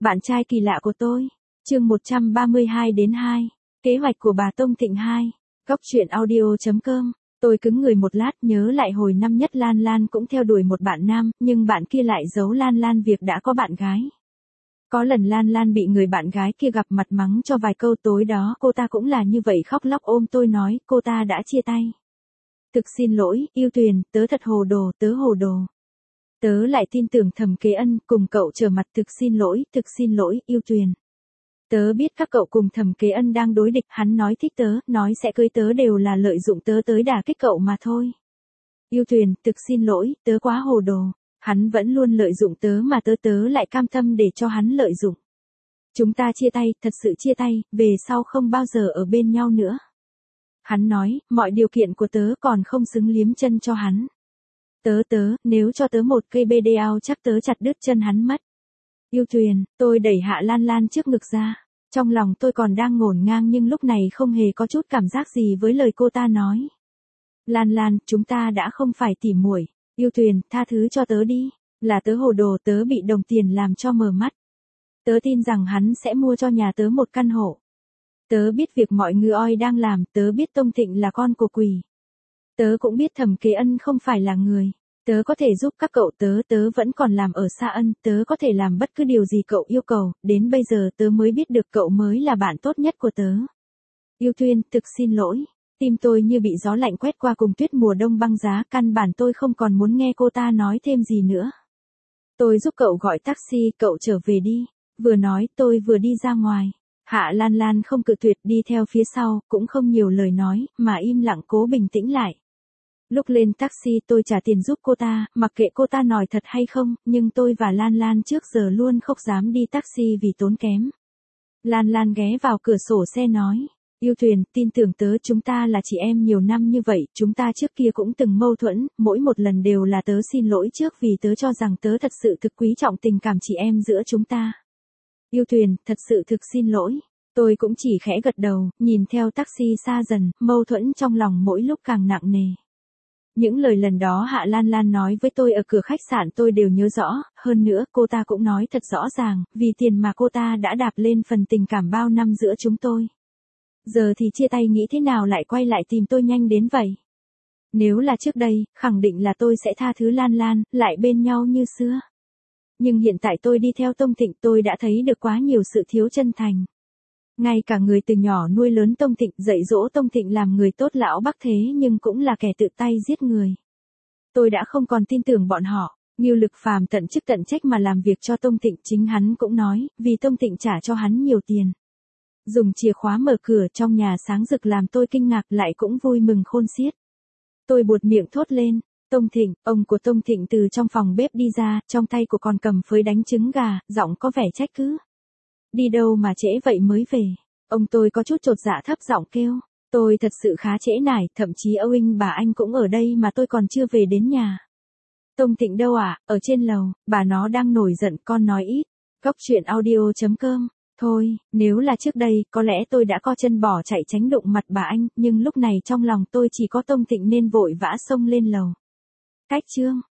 Bạn trai kỳ lạ của tôi. Chương 132-2. Kế hoạch của bà Tông Thịnh 2. Góc truyện audio.com. Tôi cứng người một lát, nhớ lại hồi năm nhất Lan Lan cũng theo đuổi một bạn nam, nhưng bạn kia lại giấu Lan Lan việc đã có bạn gái. Có lần Lan Lan bị người bạn gái kia gặp mặt mắng cho vài câu, tối đó cô ta cũng là như vậy, khóc lóc ôm tôi nói cô ta đã chia tay. Thực xin lỗi, yêu Tuyền, tớ thật hồ đồ, tớ hồ đồ. Tớ lại tin tưởng Thẩm Kế Ân, cùng cậu trở mặt, thực xin lỗi, yêu Tuyền. Tớ biết các cậu cùng Thẩm Kế Ân đang đối địch, hắn nói thích tớ, nói sẽ cưới tớ đều là lợi dụng tớ tới đả kích cậu mà thôi. Yêu Tuyền, thực xin lỗi, tớ quá hồ đồ. Hắn vẫn luôn lợi dụng tớ mà tớ lại cam tâm để cho hắn lợi dụng. Chúng ta chia tay, thật sự chia tay, về sau không bao giờ ở bên nhau nữa. Hắn nói, mọi điều kiện của tớ còn không xứng liếm chân cho hắn. Nếu cho tớ một cây BDAO chắc tớ chặt đứt chân hắn mất. Yêu Tuyền, tôi đẩy Hạ Lan Lan trước ngực ra. Trong lòng tôi còn đang ngổn ngang nhưng lúc này không hề có chút cảm giác gì với lời cô ta nói. Lan Lan, chúng ta đã không phải tỉ muội. Yêu Tuyền, tha thứ cho tớ đi. Là tớ hồ đồ, tớ bị đồng tiền làm cho mờ mắt. Tớ tin rằng hắn sẽ mua cho nhà tớ một căn hộ. Tớ biết việc mọi người oi đang làm, tớ biết Tông Thịnh là con của quỷ. Tớ cũng biết Thẩm Kế Ân không phải là người. Tớ có thể giúp các cậu, tớ vẫn còn làm ở Sa Ân, tớ có thể làm bất cứ điều gì cậu yêu cầu, đến bây giờ tớ mới biết được cậu mới là bạn tốt nhất của tớ. Yêu Tuyên, thực xin lỗi. Tim tôi như bị gió lạnh quét qua cùng tuyết mùa đông băng giá, căn bản tôi không còn muốn nghe cô ta nói thêm gì nữa. Tôi giúp cậu gọi taxi, cậu trở về đi. Vừa nói tôi vừa đi ra ngoài. Hạ Lan Lan không cự tuyệt, đi theo phía sau, cũng không nhiều lời nói, mà im lặng cố bình tĩnh lại. Lúc lên taxi tôi trả tiền giúp cô ta, mặc kệ cô ta nói thật hay không, nhưng tôi và Lan Lan trước giờ luôn không dám đi taxi vì tốn kém. Lan Lan ghé vào cửa sổ xe nói, yêu Tuyền, tin tưởng tớ, chúng ta là chị em nhiều năm như vậy, chúng ta trước kia cũng từng mâu thuẫn, mỗi một lần đều là tớ xin lỗi trước vì tớ cho rằng tớ thật sự thực quý trọng tình cảm chị em giữa chúng ta. Yêu Tuyền, thật sự thực xin lỗi. Tôi cũng chỉ khẽ gật đầu, nhìn theo taxi xa dần, mâu thuẫn trong lòng mỗi lúc càng nặng nề. Những lời lần đó Hạ Lan Lan nói với tôi ở cửa khách sạn tôi đều nhớ rõ, hơn nữa cô ta cũng nói thật rõ ràng, vì tiền mà cô ta đã đạp lên phần tình cảm bao năm giữa chúng tôi. Giờ thì chia tay nghĩ thế nào lại quay lại tìm tôi nhanh đến vậy? Nếu là trước đây, khẳng định là tôi sẽ tha thứ Lan Lan, lại bên nhau như xưa. Nhưng hiện tại tôi đi theo Tông Thịnh, tôi đã thấy được quá nhiều sự thiếu chân thành. Ngay cả người từ nhỏ nuôi lớn Tông Thịnh, dạy dỗ Tông Thịnh làm người tốt lão Bắc thế nhưng cũng là kẻ tự tay giết người. Tôi đã không còn tin tưởng bọn họ. Ngưu Lực Phàm tận chức tận trách mà làm việc cho Tông Thịnh, chính hắn cũng nói, vì Tông Thịnh trả cho hắn nhiều tiền. Dùng chìa khóa mở cửa trong nhà sáng rực làm tôi kinh ngạc lại cũng vui mừng khôn xiết. Tôi buột miệng thốt lên, Tông Thịnh, ông của Tông Thịnh từ trong phòng bếp đi ra, trong tay của còn cầm phơi đánh trứng gà, giọng có vẻ trách cứ. Đi đâu mà trễ vậy mới về? Ông tôi có chút chột dạ thấp giọng kêu. Tôi thật sự khá trễ nải, thậm chí Oanh bà anh cũng ở đây mà tôi còn chưa về đến nhà. Tông Thịnh đâu ạ? Ở trên lầu, bà nó đang nổi giận, con nói ít. Góc truyện audio.com. Thôi, nếu là trước đây, có lẽ tôi đã co chân bỏ chạy tránh đụng mặt bà anh, nhưng lúc này trong lòng tôi chỉ có Tông Thịnh nên vội vã xông lên lầu. Cách chương.